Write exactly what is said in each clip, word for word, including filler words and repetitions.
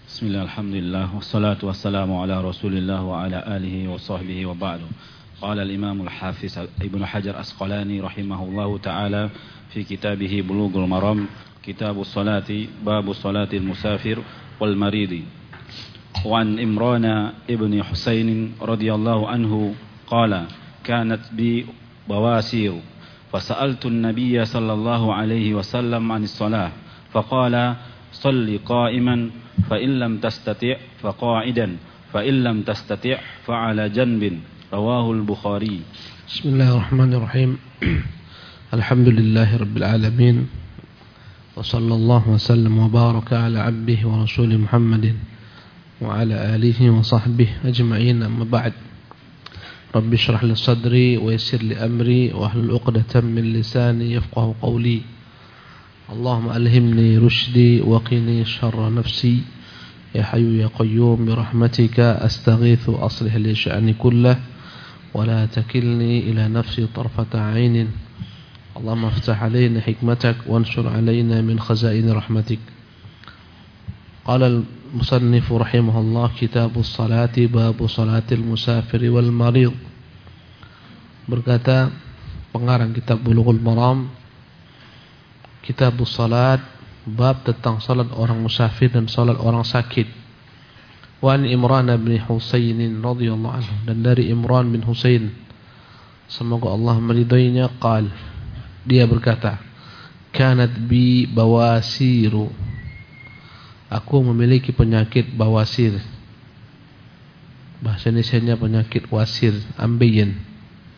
Bismillah, alhamdulillah, wassalatu wassalamu ala rasulillah wa ala alihi wa sahbihi wa ba'du. Qala al-imam al-hafiz Ibnu Hajar Asqalani rahimahullahu ta'ala fi kitabih Bulughul Maram, kitabus salati, babus salatil musafir wal maridi. Wa an Imran ibn Husain radhiyallahu anhu qala kanat bi bawasir fasa'altu an-nabiy sallallahu alaihi wasallam 'anis salah faqala salli qa'iman فإن لم تستطع فقاعدا فإن لم تستطع فعلى جنب رواه البخاري. بسم الله الرحمن الرحيم. الحمد لله رب العالمين وصلى الله وسلم وبارك على عبده ورسوله محمد وعلى آله وصحبه أجمعين. أما بعد، رب اشرح لي صدري ويسر لي أمري واحلل عقدة من لساني يفقهوا قولي. اللهم ألهمني رشدي وقني شر نفسي يا حي يا قيوم برحمتك أستغيث أصلح لي شأني كله ولا تكلني إلى نفسي طرفة عين. اللهم افتح علينا حكمتك وانشر علينا من خزائن رحمتك. قال المصنف رحمه الله كتاب الصلاة باب صلاة المسافر والمريض. Berkata pengarang kitab Bulughul Maram, Kitabus Salat, bab tentang salat orang musafir dan salat orang sakit. Wa an Imran bin Husain radhiyallahu anhu, dan dari Imran bin Husain, semoga Allah meridainya, qal, dia berkata, kanat bi bawasiru, aku memiliki penyakit bawasir. Bahasa Indonesianya penyakit wasir, ambeien.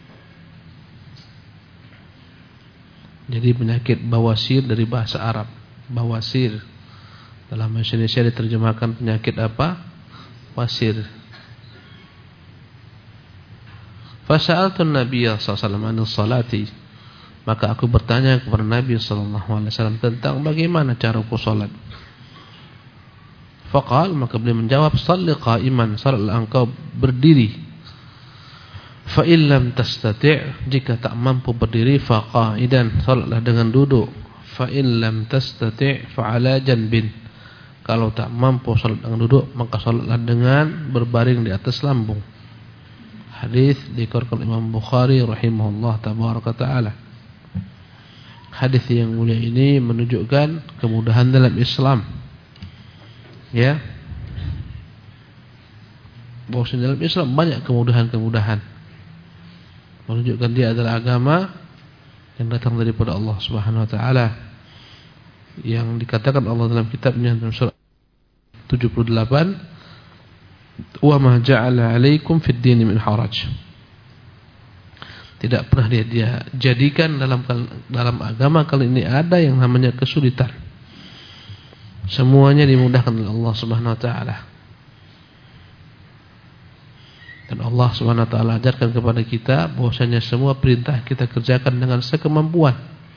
Jadi penyakit bawasir dari bahasa Arab, bawasir. Dalam bahasa Indonesia diterjemahkan penyakit apa? Wasir. Fasa'altu an-nabiy sallallahu alaihi wasallam an salati, maka aku bertanya kepada Nabi sallallahu alaihi wasallam tentang bagaimana cara aku salat. Faqal, maka beliau menjawab, shalli qa'iman, salatlah engkau berdiri. Fa in lam tastati', jika tak mampu berdiri, fa qa'idan, salatlah dengan duduk. Fa in lam tastati' fa 'ala janbin, kalau tak mampu salat dengan duduk, maka salatlah dengan berbaring di atas lambung. Hadis dikeluarkan Imam Bukhari rahimahullah tabaraka taala. Hadis yang mulia ini menunjukkan kemudahan dalam Islam. Ya. Bahwa dalam Islam banyak kemudahan-kemudahan. Menunjukkan dia adalah agama yang datang daripada Allah Subhanahu wa taala, yang dikatakan Allah dalam kitabnya dalam surah tujuh puluh delapan, wa ma ja'ala 'alaikum fid din min haraj. Tidak pernah dia, dia jadikan dalam dalam agama kali ini ada yang namanya kesulitan. Semuanya dimudahkan oleh Allah Subhanahu wa taala. Dan Allah Subhanahu wa taala ajarkan kepada kita bahwasanya semua perintah kita kerjakan dengan sekemampuan.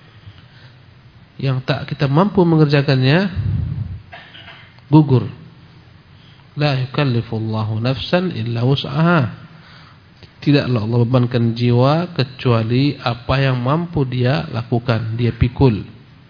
Yang tak kita mampu mengerjakannya, gugur. La yukallifullahu nafsan illa wus'aha. Tidaklah Allah bebankan jiwa kecuali apa yang mampu dia lakukan, dia pikul.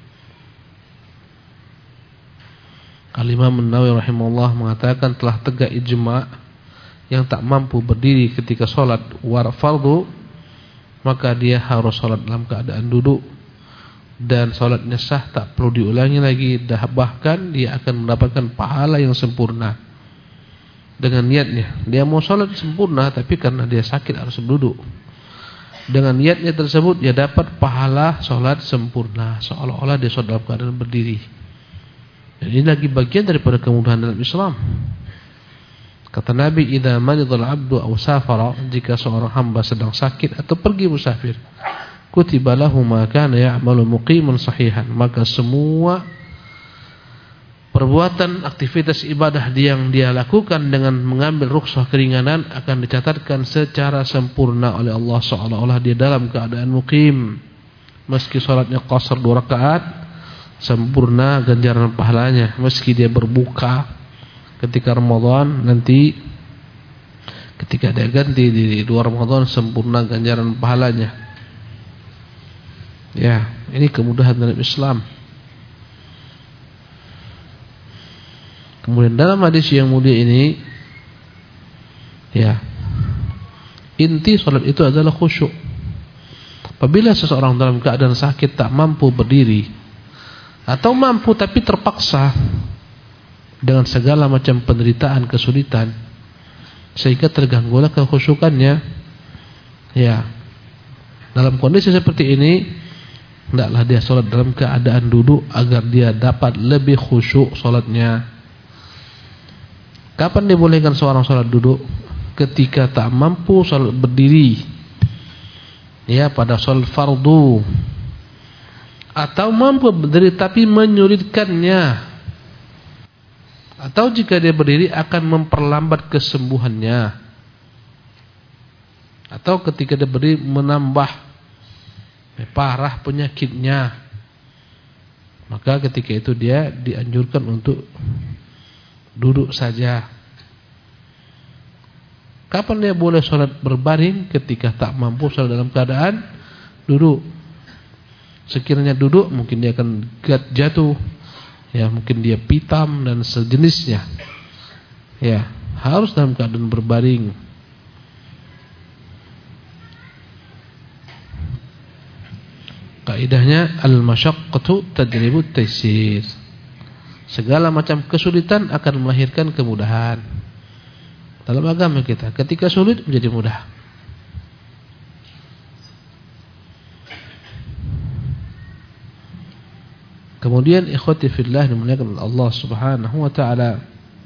Al-Imam An-Nawawi rahimahullah mengatakan telah tegak ijma' yang tak mampu berdiri ketika sholat war fardu, maka dia harus sholat dalam keadaan duduk, dan sholatnya sah, tak perlu diulangi lagi, dah bahkan dia akan mendapatkan pahala yang sempurna dengan niatnya. Dia mau sholat sempurna, tapi karena dia sakit harus duduk, dengan niatnya tersebut dia dapat pahala sholat sempurna, seolah-olah dia sholat dalam keadaan berdiri. Dan ini lagi bagian daripada kemudahan dalam Islam. Kata Nabi, idza maridul abdu aw safara, jika seorang hamba sedang sakit atau pergi musafir, kutiba lahu ma kana ya'malu muqiman sahihan, maka semua perbuatan aktivitas ibadah yang dia lakukan dengan mengambil rukhsah keringanan akan dicatatkan secara sempurna oleh Allah, seolah-olah dia dalam keadaan muqim. Meski salatnya qasar dua rakaat, sempurna ganjaran pahalanya. Meski dia berbuka ketika Ramadan, nanti ketika dia ganti di luar Ramadan, sempurna ganjaran pahalanya. Ya, ini kemudahan dalam Islam. Kemudian dalam hadis yang mulia ini, ya, inti salat itu adalah khusyuk. Apabila seseorang dalam keadaan sakit tak mampu berdiri, atau mampu tapi terpaksa dengan segala macam penderitaan, kesulitan, sehingga terganggulah kekhusyukannya, ya, dalam kondisi seperti ini hendaklah dia salat dalam keadaan duduk agar dia dapat lebih khusyuk salatnya. Kapan dibolehkan seorang salat duduk? Ketika tak mampu salat berdiri, ya, pada salat fardu, atau mampu berdiri tapi menyulitkannya, atau jika dia berdiri akan memperlambat kesembuhannya, atau ketika dia berdiri menambah eh, parah penyakitnya, maka ketika itu dia dianjurkan untuk duduk saja. Kapan dia boleh sholat berbaring? Ketika tak mampu sholat dalam keadaan duduk. Sekiranya duduk mungkin dia akan jatuh, ya, mungkin dia pitam dan sejenisnya, ya, harus dalam keadaan berbaring. Kaidahnya al-masyaqqatu tajribu taysir. Segala macam kesulitan akan melahirkan kemudahan. Dalam agama kita, ketika sulit menjadi mudah. Kemudian ikhwati fillah dimuliakan oleh Allah Subhanahu wa taala,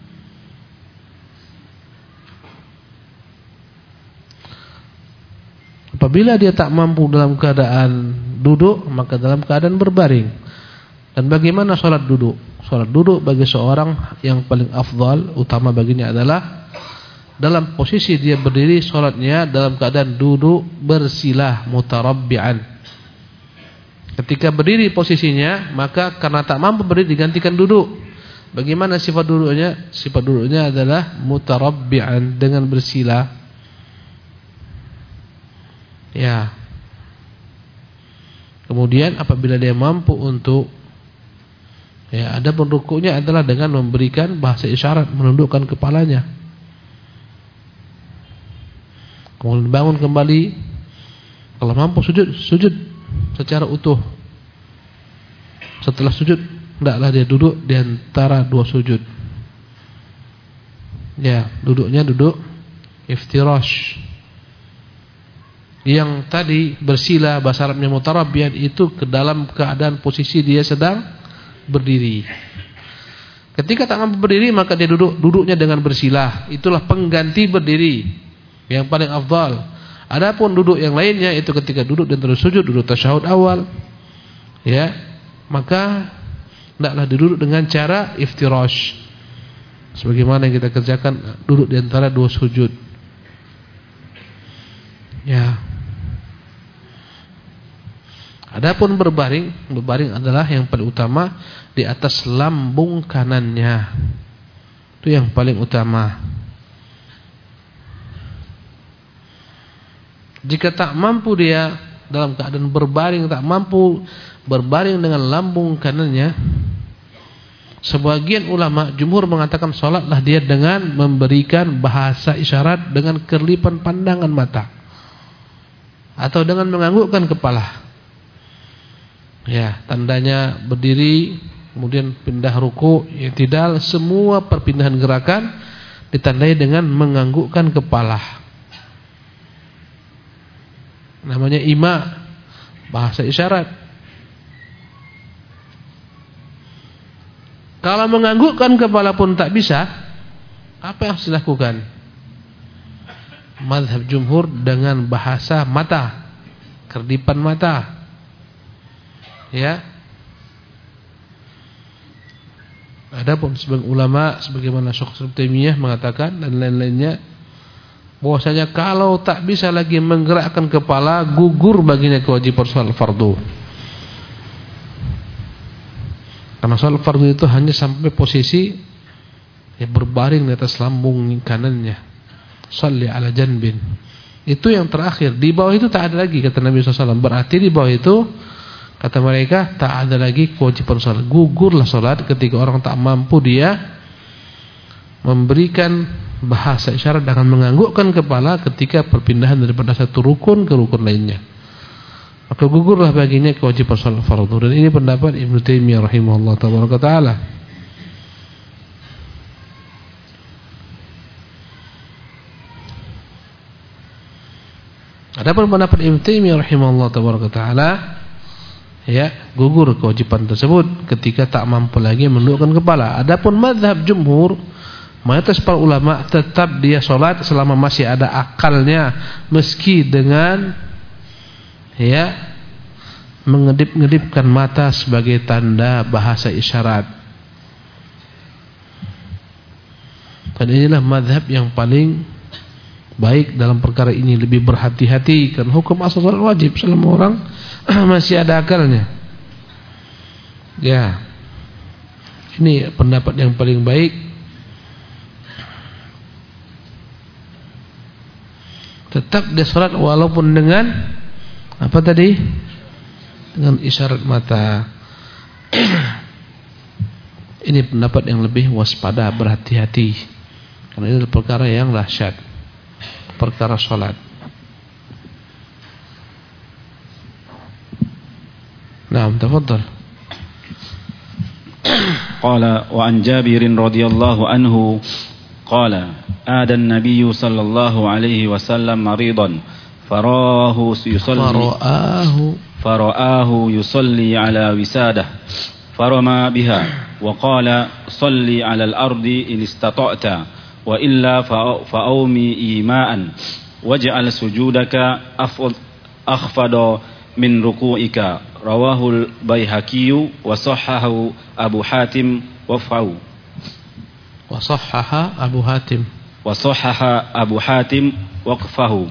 apabila dia tak mampu dalam keadaan duduk, maka dalam keadaan berbaring. Dan bagaimana salat duduk? Salat duduk bagi seorang yang paling afdal, utama baginya adalah dalam posisi dia berdiri, salatnya dalam keadaan duduk bersilah mutarabbi'an. Ketika berdiri posisinya, maka karena tak mampu berdiri digantikan duduk. Bagaimana sifat duduknya? Sifat duduknya adalah mutarabbi'an, dengan bersilah. Ya. Kemudian apabila dia mampu untuk, ya, ada rukuknya adalah dengan memberikan bahasa isyarat, menundukkan kepalanya. Kemudian bangun kembali. Kalau mampu sujud, sujud secara utuh. Setelah sujud, hendaklah dia duduk di antara dua sujud. Ya, duduknya duduk iftirash. Yang tadi bersila, bahasa Arabnya mutarabbiyan, itu ke dalam keadaan posisi dia sedang berdiri. Ketika tak mampu berdiri, maka dia duduk, duduknya dengan bersilah. Itulah pengganti berdiri yang paling afdal. Adapun duduk yang lainnya itu ketika duduk dan terus sujud, duduk tasyahud awal, ya, maka hendaklah duduk dengan cara iftirash, sebagaimana yang kita kerjakan, duduk di antara dua sujud. Ya. Adapun berbaring, berbaring adalah yang paling utama di atas lambung kanannya. Itu yang paling utama. Jika tak mampu dia dalam keadaan berbaring, tak mampu berbaring dengan lambung kanannya, sebagian ulama jumhur mengatakan salatlah dia dengan memberikan bahasa isyarat dengan kerlipan pandangan mata, atau dengan menganggukkan kepala. Ya, tandanya berdiri, kemudian pindah ruku, i'tidal, semua perpindahan gerakan ditandai dengan menganggukkan kepala. Namanya ima, bahasa isyarat. Kalau menganggukkan kepala pun tak bisa, apa yang harus dilakukan? Mazhab jumhur dengan bahasa mata, kerdipan mata. Ya. Adapun sebagian ulama sebagaimana Syekh Ibnu Taimiyah mengatakan dan lain-lainnya, bahwasanya kalau tak bisa lagi menggerakkan kepala, gugur baginya kewajiban salat fardu. Karena salat fardu itu hanya sampai posisi ya berbaring di atas lambung kanannya. Shalli ala janbin. Itu yang terakhir. Di bawah itu tak ada lagi, kata Nabi sallallahu alaihi wasallam. Berarti di bawah itu, kata mereka, tak ada lagi kewajiban salat. Gugurlah salat ketika orang tak mampu dia memberikan bahasa isyarat dengan menganggukkan kepala ketika perpindahan daripada satu rukun ke rukun lainnya. Maka gugurlah baginya kewajiban salat fardu. Dan ini pendapat Ibnu Taimiyah rahimahullah taala. Adapun pendapat Ibnu Taimiyah rahimahullah taala, ya, gugur kewajiban tersebut ketika tak mampu lagi menundukkan kepala. Adapun mazhab jumhur, mayoritas para ulama tetap dia sholat selama masih ada akalnya, meski dengan ya mengedip-ngedipkan mata sebagai tanda bahasa isyarat. Dan inilah mazhab yang paling baik dalam perkara ini, lebih berhati-hati karena hukum asal sholat wajib selama orang masih ada akalnya. Ya, ini pendapat yang paling baik. Tetap dia sholat walaupun dengan apa tadi? Dengan isyarat mata. Ini pendapat yang lebih waspada, berhati-hati. Karena ini perkara yang dahsyat, perkara sholat. Naam, tafadhal. Qala wa an Jabirin radhiyallahu anhu qala ada an-nabiy sallallahu alaihi wasallam maridan faraahu yusalli faraahu faraahu yusalli ala wisadah farama biha wa qala salli ala al-ardi in istata'ta wa illa fa'awmi ima'an waj'al sujudaka akhfada min ruku'ika rawahul Baihaqi wa sahhahu Abu Hatim wa fa'u wa sahhaha Abu Hatim wa sahhaha Abu Hatim waqfahu.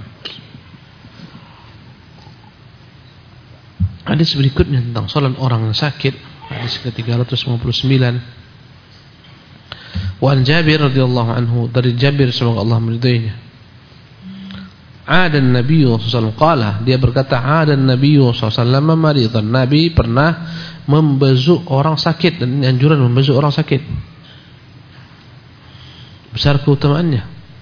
Hadis berikutnya tentang salat orang yang sakit, hadis ke tiga ratus lima puluh sembilan. Wa an Jabir radhiyallahu anhu, dari Jabir semoga Allah meridainya. Ada Nabi sallallahu alaihi wasallam qala, dia berkata ada Nabi sallallahu alaihi wasallam maridan, Nabi pernah membesuk orang sakit, dan ini anjuran membesuk orang sakit. Besar keutamaannya.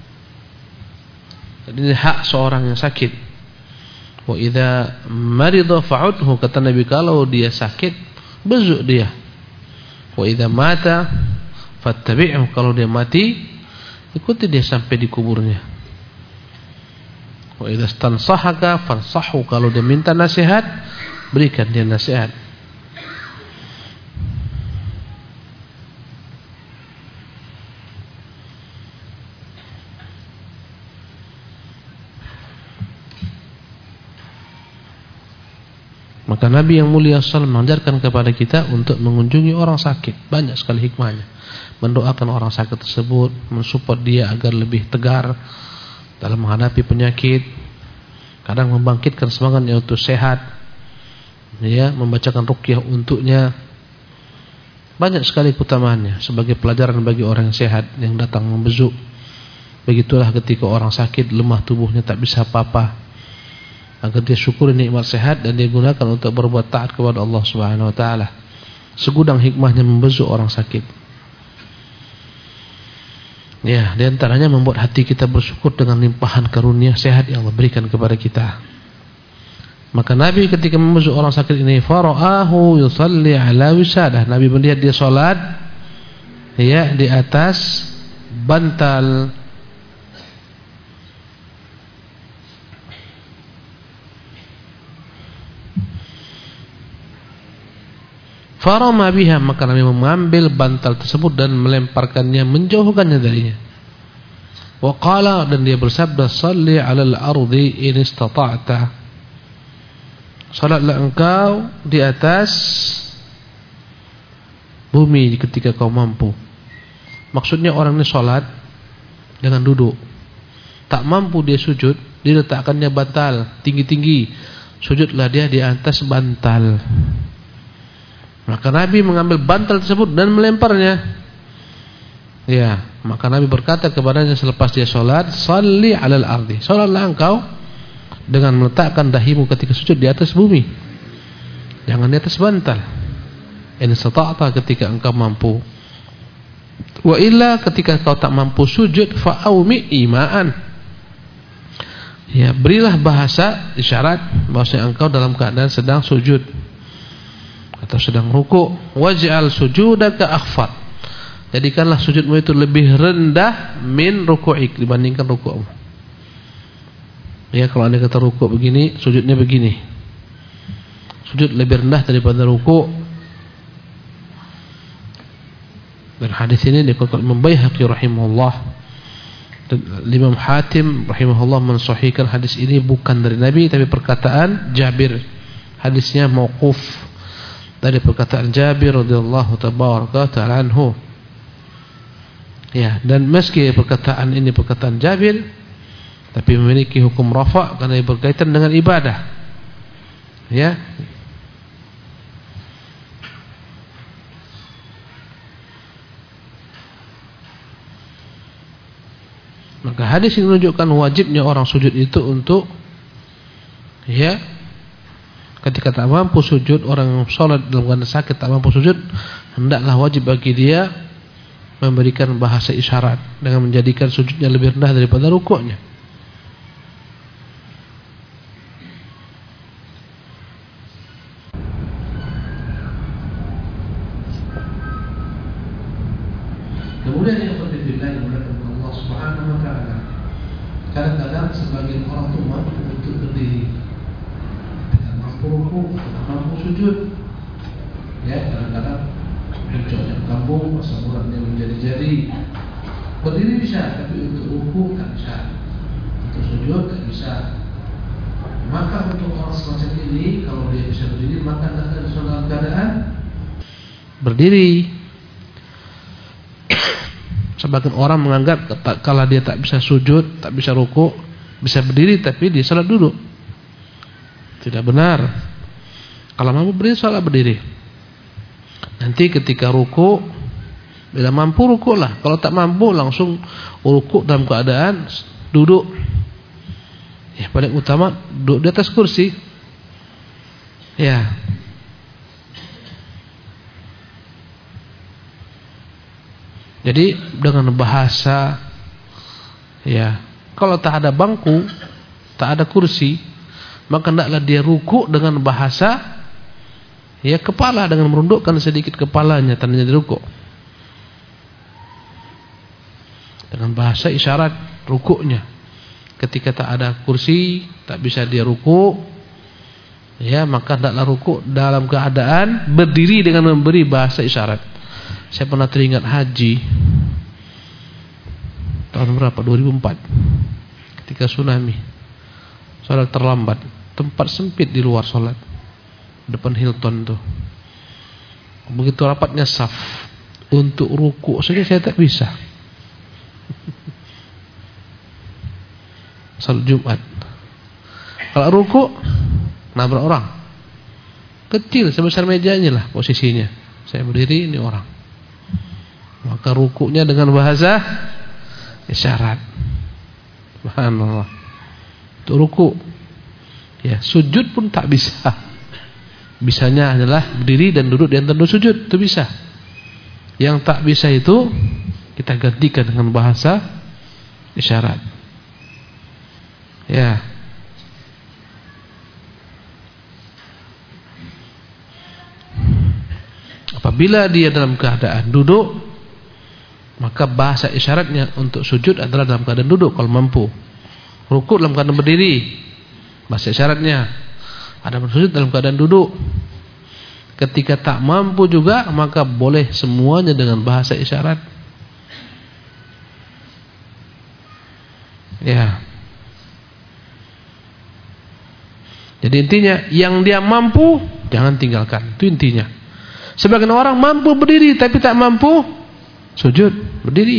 Jadi ini hak seorang yang sakit. Wa idza marida fa'udhu, kata Nabi kalau dia sakit besuk dia. Wa idza mata fattabi'hu, kalau dia mati ikuti dia sampai di kuburnya. Wa idza stansahaka fansahu, kalau dia minta nasihat berikan dia nasihat. Maka Nabi yang mulia sallallahu alaihi wasallam mengajarkan kepada kita untuk mengunjungi orang sakit. Banyak sekali hikmahnya. Mendoakan orang sakit tersebut, mensupport dia agar lebih tegar dalam menghadapi penyakit. Kadang membangkitkan semangatnya untuk sehat, ya, membacakan ruqyah untuknya. Banyak sekali keutamaannya sebagai pelajaran bagi orang yang sehat yang datang membesuk. Begitulah ketika orang sakit, lemah tubuhnya, tak bisa apa-apa, agar dia syukuri nikmat sehat dan dia gunakan untuk berbuat taat kepada Allah Subhanahu wa taala. Segudang hikmahnya membesuk orang sakit. Ya, di antaranya membuat hati kita bersyukur dengan limpahan karunia sehat yang Allah berikan kepada kita. Maka Nabi ketika membesuk orang sakit ini, faraahu yusalli ala wisadah, Nabi melihat dia salat ya di atas bantal. Farama biha, maka Nabi mengambil bantal tersebut dan melemparkannya, menjauhkannya darinya. Wa qala, dan dia bersabda, salli 'alal ardi in istata'ta, salatlah engkau di atas bumi ketika kau mampu. Maksudnya orang ini salat dengan duduk, tak mampu dia sujud, diletakkannya bantal tinggi-tinggi, sujudlah dia di atas bantal. Maka Nabi mengambil bantal tersebut dan melemparnya. Ya, maka Nabi berkata kepadanya selepas dia sholat, salli 'alal ardi, sholatlah engkau dengan meletakkan dahimu ketika sujud di atas bumi, jangan di atas bantal. In istata'ta, ketika engkau mampu. Wa illa ketika kau tak mampu sujud fa'aumi imaan. Ya, berilah bahasa isyarat bahwasanya engkau dalam keadaan sedang sujud atau sedang ruku'. Waj'al sujudaka akhfad. Jadikanlah sujudmu itu lebih rendah min ruku'ik, dibandingkan ruku'mu. Ya, kalau anda kata ruku' begini, sujudnya begini. Sujud lebih rendah daripada ruku'. Dan hadis ini dikutip Imam Baihaqi rahimahullah, dan Imam Hatim rahimahullah mensahihkan hadis ini bukan dari Nabi tapi perkataan Jabir. Hadisnya mauquf dari perkataan Jabir radhiyallahu tabaraka ta'ala anhu. Ya, dan meski perkataan ini perkataan Jabir, tapi memiliki hukum rafa karena berkaitan dengan ibadah. Ya. Maka hadis ini menunjukkan wajibnya orang sujud itu untuk, ya, ketika tak mampu sujud, orang yang sholat dalam keadaan sakit tak mampu sujud, hendaklah wajib bagi dia memberikan bahasa isyarat dengan menjadikan sujudnya lebih rendah daripada rukuknya. Kemudian yang ketiga adalah Allah Subhanahu wa taala. Kadang-kadang sebagian orang itu mampu untuk berdiri, tidak mampu rukuk, tidak mampu sujud. Ya, kadang-kadang mencoknya kambung, saburannya menjadi-jadi. Berdiri bisa, tapi untuk rukuk tak bisa, untuk sujud tak bisa. Maka untuk orang semacam ini, kalau dia bisa berdiri, maka dalam keadaan berdiri. Sebagian orang menganggap kalau dia tak bisa sujud, tak bisa rukuk, bisa berdiri tapi dia salat duduk. Tidak benar. Kalau mampu berdiri, salat berdiri. Nanti ketika rukuk, bila mampu rukuklah. Kalau tak mampu langsung rukuk dalam keadaan duduk. Ya, paling utama duduk di atas kursi. Ya. Jadi dengan bahasa, ya, kalau tak ada bangku, tak ada kursi, maka hendaklah dia rukuk dengan bahasa, ya, kepala, dengan merundukkan sedikit kepalanya tandanya dia rukuk. Dengan bahasa isyarat rukuknya. Ketika tak ada kursi, tak bisa dia rukuk, ya, maka hendaklah rukuk dalam keadaan berdiri dengan memberi bahasa isyarat. Saya pernah teringat haji tahun berapa? dua ribu empat. Ketika tsunami. Salat terlambat, tempat sempit di luar salat. Depan Hilton tuh. Begitu rapatnya saf. Untuk rukuk saja saya tak bisa. Salat Jumat. Kalau rukuk nabrak orang. Kecil sebesar mejanya lah posisinya. Saya berdiri, ini orang. Maka rukuknya dengan bahasa isyarat. Subhanallah. Itu rukuk. Ya, sujud pun tak bisa. Bisanya adalah berdiri dan duduk di antara dua sujud, itu bisa. Yang tak bisa itu kita gantikan dengan bahasa isyarat. Ya. Apabila dia dalam keadaan duduk, maka bahasa isyaratnya untuk sujud adalah dalam keadaan duduk kalau mampu. Rukuk dalam keadaan berdiri, bahasa isyaratnya. Ada sujud dalam keadaan duduk. Ketika tak mampu juga, maka boleh semuanya dengan bahasa isyarat. Ya. Jadi intinya, yang dia mampu jangan tinggalkan. Itu intinya. Sebagian orang mampu berdiri tapi tak mampu sujud, berdiri.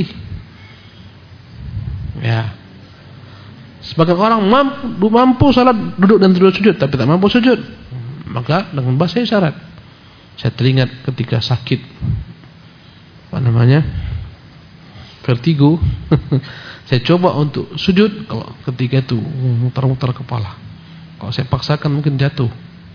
Ya. Sebagian orang mampu, mampu salat duduk dan duduk sujud tapi tak mampu sujud. Maka dengan bahasa isyarat. Saya teringat ketika sakit, apa namanya, vertigo. Saya coba untuk sujud, kalau ketika itu mutar-mutar kepala. Kalau saya paksakan mungkin jatuh,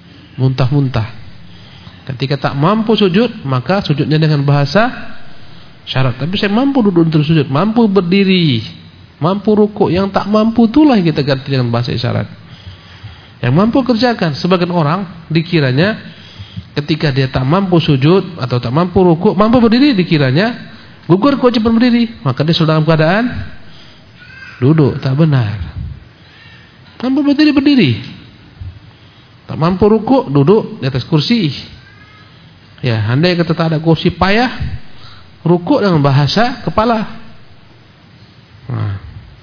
muntah-muntah. Ketika tak mampu sujud, maka sujudnya dengan bahasa syarat. Tapi saya mampu duduk dan sujud, mampu berdiri, mampu rukuk. Yang tak mampu itulah yang kita ganti dengan bahasa isyarat. Yang mampu kerjakan. Sebagian orang dikiranya ketika dia tak mampu sujud atau tak mampu rukuk, mampu berdiri, dikiranya gugur kewajiban berdiri, maka dia sudah dalam keadaan duduk. Tak benar. Mampu berdiri, berdiri. Tak mampu rukuk, duduk di atas kursi. Ya, andai kata tak ada kursi, payah rukuk dengan bahasa kepala. Nah,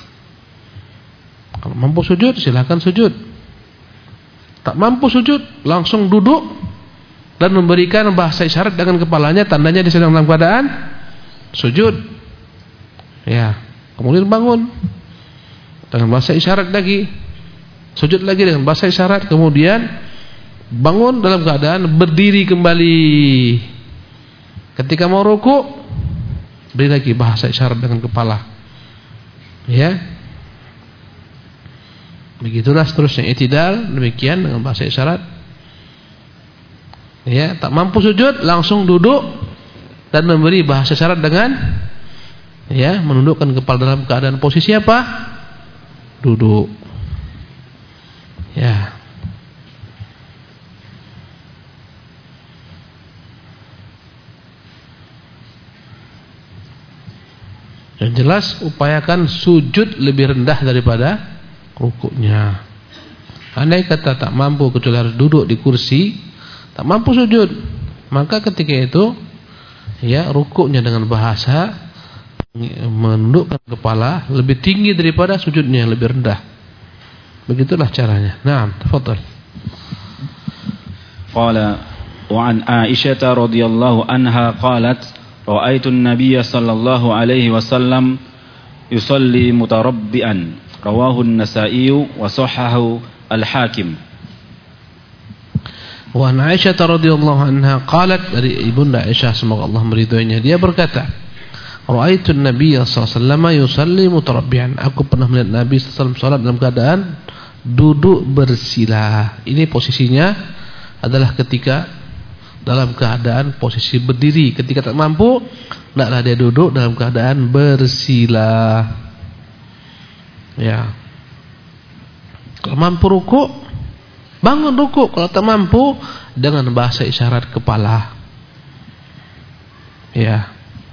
kalau mampu sujud, silakan sujud. Tak mampu sujud, langsung duduk dan memberikan bahasa isyarat dengan kepalanya, tandanya dia sedang dalam keadaan sujud. Ya, kemudian bangun dengan bahasa isyarat lagi, sujud lagi dengan bahasa isyarat, kemudian bangun dalam keadaan berdiri kembali. Ketika mau rukuk, beri lagi bahasa isyarat dengan kepala. Ya, begitulah seterusnya. I'tidal demikian dengan bahasa isyarat. Ya, tak mampu sujud, langsung duduk dan memberi bahasa isyarat dengan ya, menundukkan kepala dalam keadaan posisi apa? Duduk. Ya. Yang jelas upayakan sujud lebih rendah daripada rukuknya. Andai kata tak mampu kecuali harus duduk di kursi, tak mampu sujud, maka ketika itu ya, rukuknya dengan bahasa menundukkan kepala lebih tinggi daripada sujudnya yang lebih rendah. Begitulah caranya. Naam, tafadhal. Qala wa an Aisyah radhiyallahu anha qalat ra'aitu an-nabiy sallallahu alaihi wasallam yusalli mutarabbian. Rawahu an-Nasa'i wa sahahahu al-Hakim. Wa an Aisyah radhiyallahu anha qalat, dari ibunda Aisyah semoga Allah meridhoinya, dia berkata, ra'aitu an-nabiy sallallahu alaihi wasallam yusalli mutarabbian. Aku pernah melihat Nabi sallallahu alaihi wasallam salat dalam keadaan duduk bersila. Ini posisinya adalah ketika dalam keadaan posisi berdiri. Ketika tak mampu, hendaklah dia duduk dalam keadaan bersila. Ya. Kalau mampu rukuk, bangun rukuk. Kalau tak mampu, dengan bahasa isyarat kepala. Ya.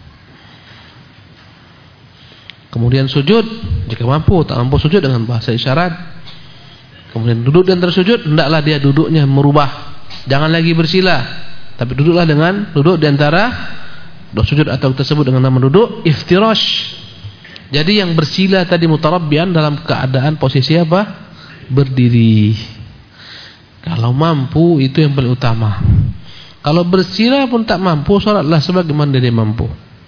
Kemudian sujud, jika mampu, tak mampu sujud dengan bahasa isyarat. Kemudian duduk dan tersujud, hendaklah dia duduknya merubah. Jangan lagi bersila, tapi duduklah dengan duduk di antara duduk sujud atau tersebut dengan nama duduk iftirash. Jadi yang bersila tadi mutarabbian dalam keadaan posisi apa? Berdiri. Kalau mampu itu yang paling utama. Kalau bersila pun tak mampu, salatlah sebagaimana dia mampu.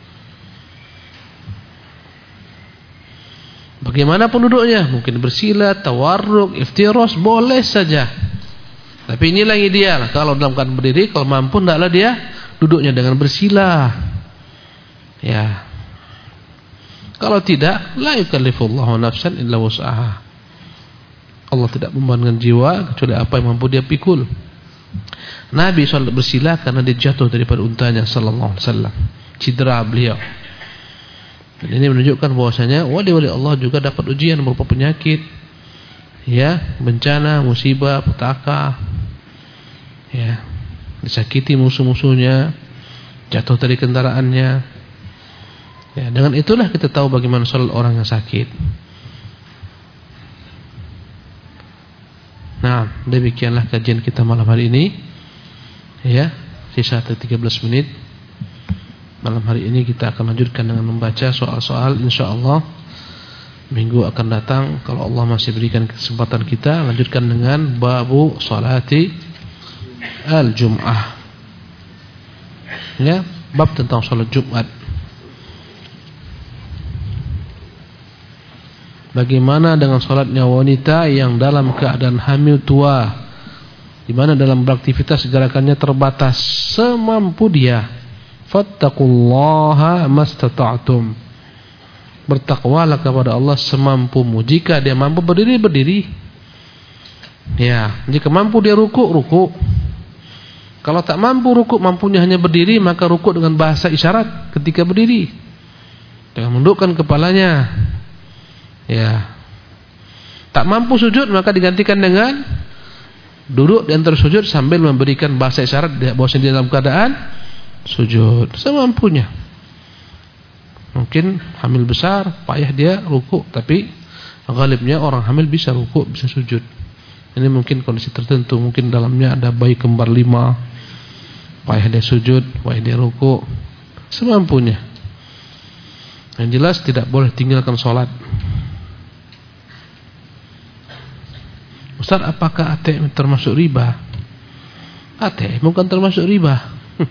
Bagaimanapun duduknya, mungkin bersila, tawarruk, iftirash, boleh saja. Tapi inilah yang ideal. Kalau dalam keadaan berdiri, kalau mampu, hendaklah dia duduknya dengan bersila. Ya. Kalau tidak, la yukallifullahu nafsan illa wus'aha. Allah tidak membebankan jiwa kecuali apa yang mampu dia pikul. Nabi salat bersila karena dia jatuh daripada untanya sallallahu alaihi wasallam. Cedera beliau. Dan ini menunjukkan bahwasanya wali-wali Allah juga dapat ujian berupa penyakit, ya, bencana, musibah, petaka, ya, disakiti musuh-musuhnya, jatuh dari kendaraannya. Ya, dengan itulah kita tahu bagaimana salat orang yang sakit. Nah, demikianlah kajian kita malam hari ini. Ya, sisa tiga belas menit. Malam hari ini kita akan lanjutkan dengan membaca soal-soal, insyaallah. Minggu akan datang kalau Allah masih berikan kesempatan kita, lanjutkan dengan babu salati al-jum'ah. Ya, bab tentang salat Jumat. Bagaimana dengan salatnya wanita yang dalam keadaan hamil tua, di mana dalam beraktivitas gerakannya terbatas semampu dia. Fattaqullaha mastata'tum. Bertakwalah kepada Allah semampumu. Jika dia mampu berdiri, berdiri. Ya, jika mampu dia ruku, ruku. Kalau tak mampu rukuk, mampunya hanya berdiri, maka rukuk dengan bahasa isyarat ketika berdiri. Dengan menundukkan kepalanya. Ya. Tak mampu sujud, maka digantikan dengan duduk di antara sujud sambil memberikan bahasa isyarat bahwasanya dia dalam keadaan sujud semampunya. Mungkin hamil besar, payah dia rukuk, tapi ghalibnya orang hamil bisa rukuk, bisa sujud. Ini mungkin kondisi tertentu, mungkin dalamnya ada bayi kembar lima, payah dia sujud, payah dia rukuk, semampunya. Yang jelas tidak boleh tinggalkan sholat. Ustaz, apakah A T M termasuk riba? A T M bukan termasuk riba.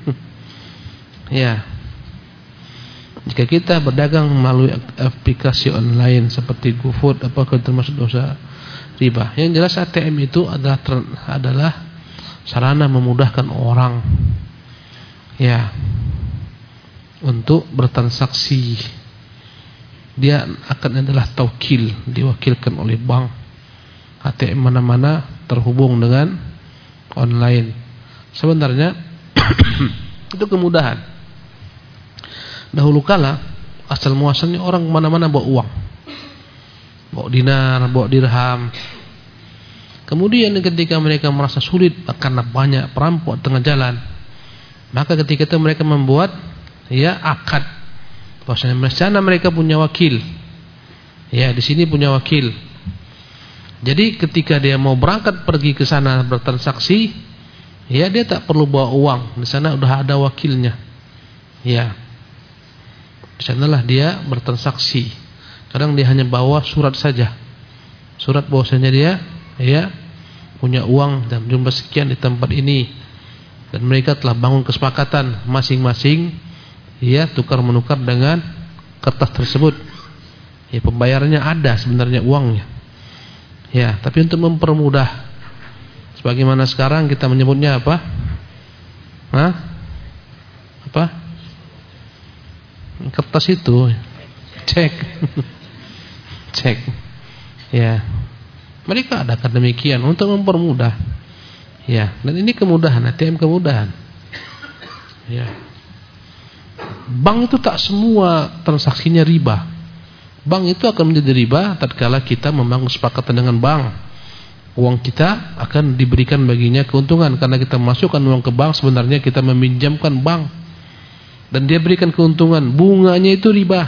Ya. Jika kita berdagang melalui aplikasi online seperti GoFood, apakah termasuk dosa riba? Yang jelas A T M itu adalah adalah sarana memudahkan orang, ya, untuk bertransaksi. Dia akan adalah taukil, diwakilkan oleh bank. A T M mana-mana terhubung dengan online. Sebenarnya itu kemudahan. Dahulu kala asal muasalnya orang mana-mana bawa uang, bawa dinar, bawa dirham. Kemudian ketika mereka merasa sulit karena banyak perampok tengah jalan, maka ketika itu mereka membuat ya akad. Bahwasanya di sana mereka punya wakil. Ya, di sini punya wakil. Jadi ketika dia mau berangkat pergi ke sana bertransaksi, ya dia tak perlu bawa uang. Di sana udah ada wakilnya. Ya. Di sanalah dia bertransaksi. Kadang dia hanya bawa surat saja. Surat bahwasanya dia ya punya uang dan jumlah sekian di tempat ini. Dan mereka telah bangun kesepakatan masing-masing ya tukar menukar dengan kertas tersebut. Ya pembayarannya ada sebenarnya uangnya. Ya, tapi untuk mempermudah, sebagaimana sekarang kita menyebutnya apa? Hah? Apa? Kertas itu cek. Cek. Ya. Mereka adakan demikian untuk mempermudah. Ya, dan ini kemudahan, A T M kemudahan. Ya. Bank itu tak semua transaksinya riba. Bank itu akan menjadi riba tatkala kita membangun kesepakatan dengan bank. Uang kita akan diberikan baginya keuntungan karena kita masukkan uang ke bank, sebenarnya kita meminjamkan bank. Dan dia berikan keuntungan, bunganya itu riba.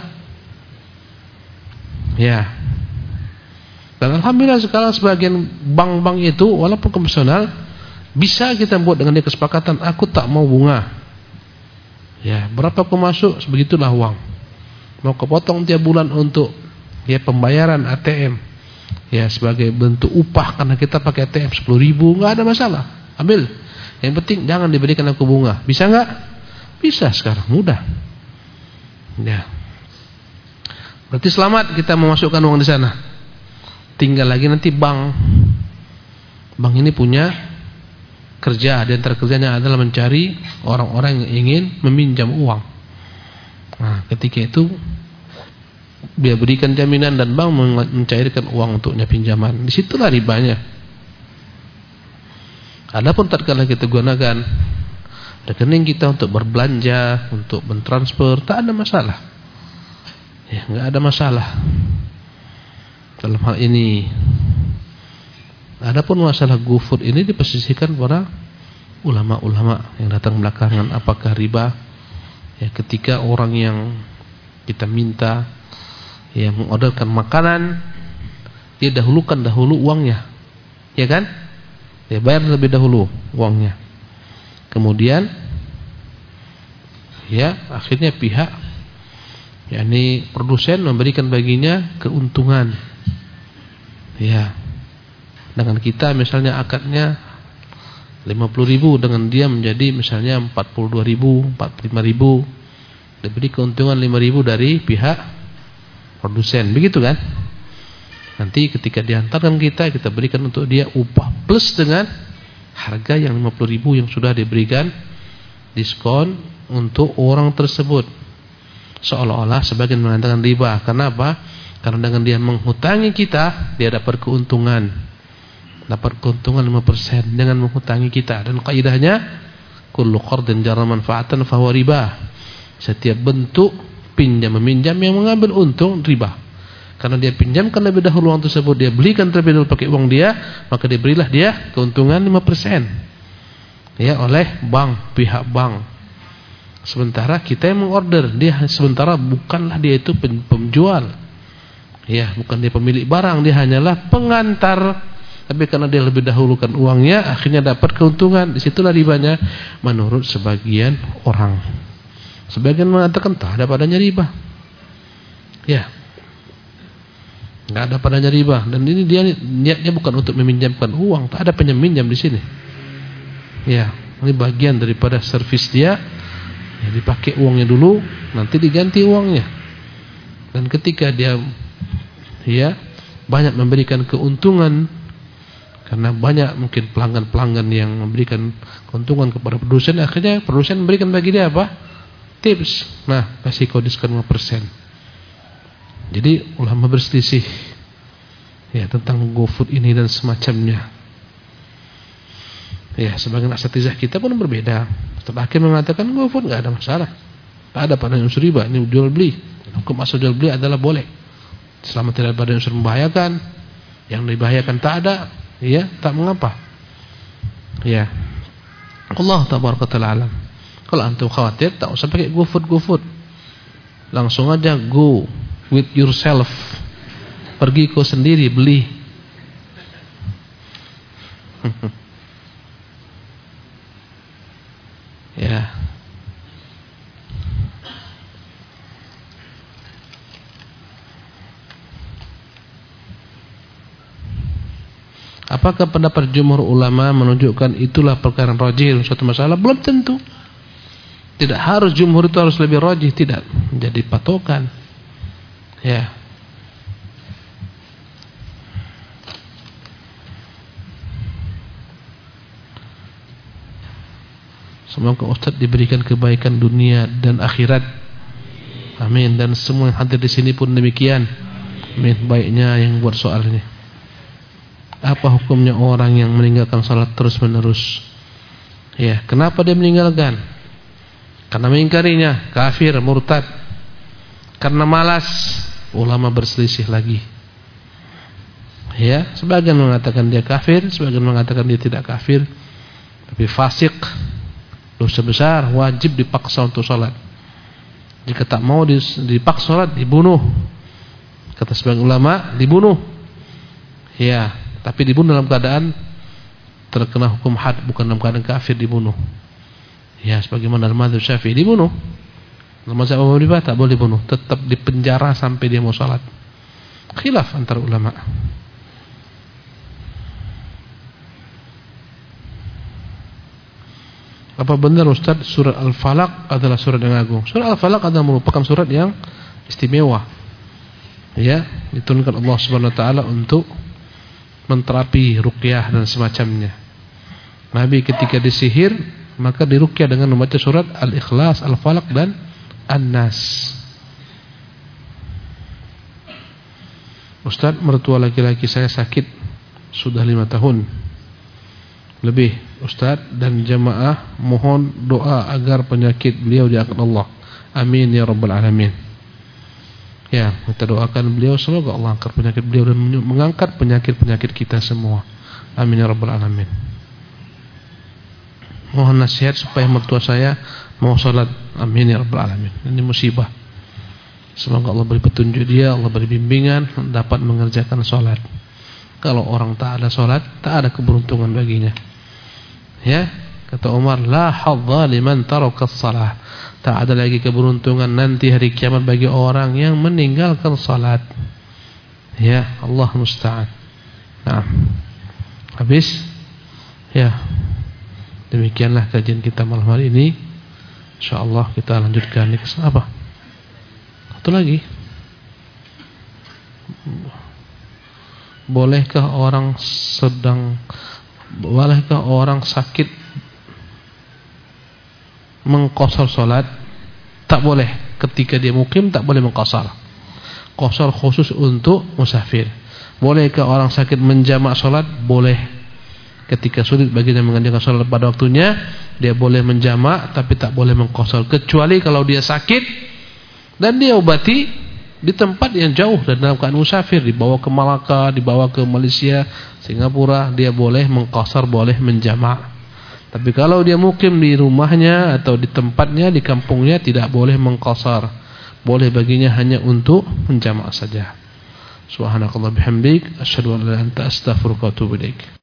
Ya. Dan alhamdulillah sekarang sebagian bank-bank itu walaupun konvensional bisa kita buat dengan dia kesepakatan, aku tak mau bunga. Ya, berapa aku masuk sebegitulah uang. Mau kepotong tiap bulan untuk ya pembayaran A T M. Ya sebagai bentuk upah karena kita pakai A T M sepuluh ribu, enggak ada masalah. Ambil. Yang penting jangan diberikan aku bunga. Bisa enggak? Bisa sekarang, mudah. Ya. Berarti selamat kita memasukkan uang di sana. Tinggal lagi nanti bank. Bank ini punya kerja, di antara kerjanya adalah mencari orang-orang yang ingin meminjam uang. Nah, ketika itu dia berikan jaminan dan bank mencairkan uang untuknya pinjaman. Disitulah ribanya. Adapun tatkala kita gunakan rekening kita untuk berbelanja, untuk mentransfer, tak ada masalah. Ya, enggak ada masalah dalam hal ini. Adapun masalah GoFood ini diposisikan para ulama-ulama yang datang belakangan. Apakah riba? Ya, ketika orang yang kita minta ya mengorderkan makanan, dia dahulukan dahulu uangnya, ya kan? Dia bayar lebih dahulu uangnya. Kemudian, ya akhirnya pihak, yakni produsen memberikan baginya keuntungan. Ya, dengan kita misalnya akadnya lima puluh ribu, dengan dia menjadi misalnya empat puluh dua ribu, empat puluh lima ribu, diberi keuntungan lima ribu dari pihak produsen, begitu kan? Nanti ketika diantarkan kita, kita berikan untuk dia upah plus dengan harga yang lima puluh ribu yang sudah diberikan diskon untuk orang tersebut. Seolah-olah sebagian mengatakan riba. Kenapa? Karena dengan dia menghutangi kita, dia dapat keuntungan. Dapat keuntungan lima persen dengan menghutangi kita. Dan kaidahnya kullu qardin jarra manfaatan fahuwa riba. Setiap bentuk pinjam meminjam yang mengambil untung riba. Karena dia pinjamkan lebih dahulu uang tersebut, dia belikan terlebih dahulu pakai uang dia, maka diberilah dia keuntungan lima persen. Ya, oleh bank, pihak bank. Sementara kita yang mengorder, dia sementara bukanlah dia itu penjual. Ya, bukan dia pemilik barang, dia hanyalah pengantar. Tapi karena dia lebih dahulukan uangnya, akhirnya dapat keuntungan. Disitulah ribanya menurut sebagian orang. Sebagian mengatakan tak ada padanya riba. Ya, nggak ada padanya riba. Dan ini dia niatnya bukan untuk meminjamkan uang, tak ada peminjam di sini. Ya, ini bagian daripada servis dia. Ya, dipakai uangnya dulu, nanti diganti uangnya. Dan ketika dia ya banyak memberikan keuntungan, karena banyak mungkin pelanggan-pelanggan yang memberikan keuntungan kepada produsen, akhirnya produsen memberikan bagi dia apa? Tips. Nah, kasih kau diskon lima persen. Jadi ulama berselisih ya tentang GoFood ini dan semacamnya. Ya, sebagian asatizah kita pun berbeda. Terakhir mengatakan GoFood enggak ada masalah. Tak ada pada unsur riba, ini jual beli. Hukum asal jual beli adalah boleh. Selama tidak ada unsur membahayakan. Yang dibahayakan tak ada, ya, tak mengapa. Ya. Allah tabaraka taala alam. Kalau antum khawatir, tak usah pakai GoFood GoFood. Langsung aja go with yourself. Pergi kau sendiri beli. Ya. Apakah pendapat jumhur ulama menunjukkan itulah perkara rajih suatu masalah? Belum tentu. Tidak harus jumhur itu harus lebih rajih, tidak jadi patokan. Ya. Semoga Ustaz diberikan kebaikan dunia dan akhirat. Amin. Dan semua yang hadir di sini pun demikian. Amin. Baiknya yang buat soal ini. Apa hukumnya orang yang meninggalkan salat terus menerus? Ya, kenapa dia meninggalkan? Karena mengingkarinya, kafir, murtad. Karena malas, ulama berselisih lagi. Ya, sebagian mengatakan dia kafir, sebagian mengatakan dia tidak kafir, tapi fasik, dosa besar, wajib dipaksa untuk salat. Jika tak mau dipaksa salat, dibunuh. Kata sebagian ulama, dibunuh. Ya, tapi dibunuh dalam keadaan terkena hukum had, bukan dalam keadaan kafir dibunuh. Ya, sebagaimana dalam mazhab Syafi'i dibunuh. Dalam mazhab Abu Hanifah tak boleh dibunuh, tetap dipenjara sampai dia mau salat. Khilaf antara ulama. Apa benar Ustaz surat Al-Falaq adalah surat yang agung? Surat Al-Falaq adalah merupakan surat yang istimewa. Ya, diturunkan Allah Subhanahu wa taala untuk menterapi ruqyah dan semacamnya. Nabi ketika disihir, maka diruqyah dengan membaca surat Al-Ikhlas, Al-Falaq dan An-Nas. Ustaz, mertua laki-laki saya sakit sudah lima tahun lebih. Ustaz dan jamaah mohon doa agar penyakit beliau diangkat Allah. Amin ya rabbal alamin. Ya, kita doakan beliau semoga Allah angkat penyakit beliau dan mengangkat penyakit-penyakit kita semua. Amin ya rabbal alamin. Mohon nasihat supaya mertua saya mau salat. Amin ya rabbal alamin. Ini musibah. Semoga Allah beri petunjuk dia, Allah beri bimbingan dapat mengerjakan salat. Kalau orang tak ada salat, tak ada keberuntungan baginya. Ya, kata Umar, la hadza liman taraka shalah. Tak ada lagi keberuntungan nanti hari kiamat bagi orang yang meninggalkan salat. Ya, Allah musta'an. Nah, habis. Ya. Demikianlah kajian kita malam hari ini. Insyaallah kita lanjutkan next apa? Satu lagi. Bolehkah orang sedang Bolehkah orang sakit mengqashar salat? Tak boleh. Ketika dia mukim tak boleh mengqashar. Qashar khusus untuk musafir. Bolehkah orang sakit menjamak salat? Boleh. ketika sulit baginya mengerjakan salat pada waktunya, dia boleh menjamak tapi tak boleh mengqasar, kecuali kalau dia sakit dan dia obati di tempat yang jauh dan dalam keadaan musafir, dibawa ke Malaka, dibawa ke Malaysia, Singapura, dia boleh mengqasar, boleh menjamak. Tapi kalau dia mukim di rumahnya atau di tempatnya, di kampungnya, tidak boleh mengqasar. Boleh baginya hanya untuk menjamak saja. Subhanakallah bihamdik, asyhadu an la ilaha illa anta, astaghfiruka wa atubu ilaik.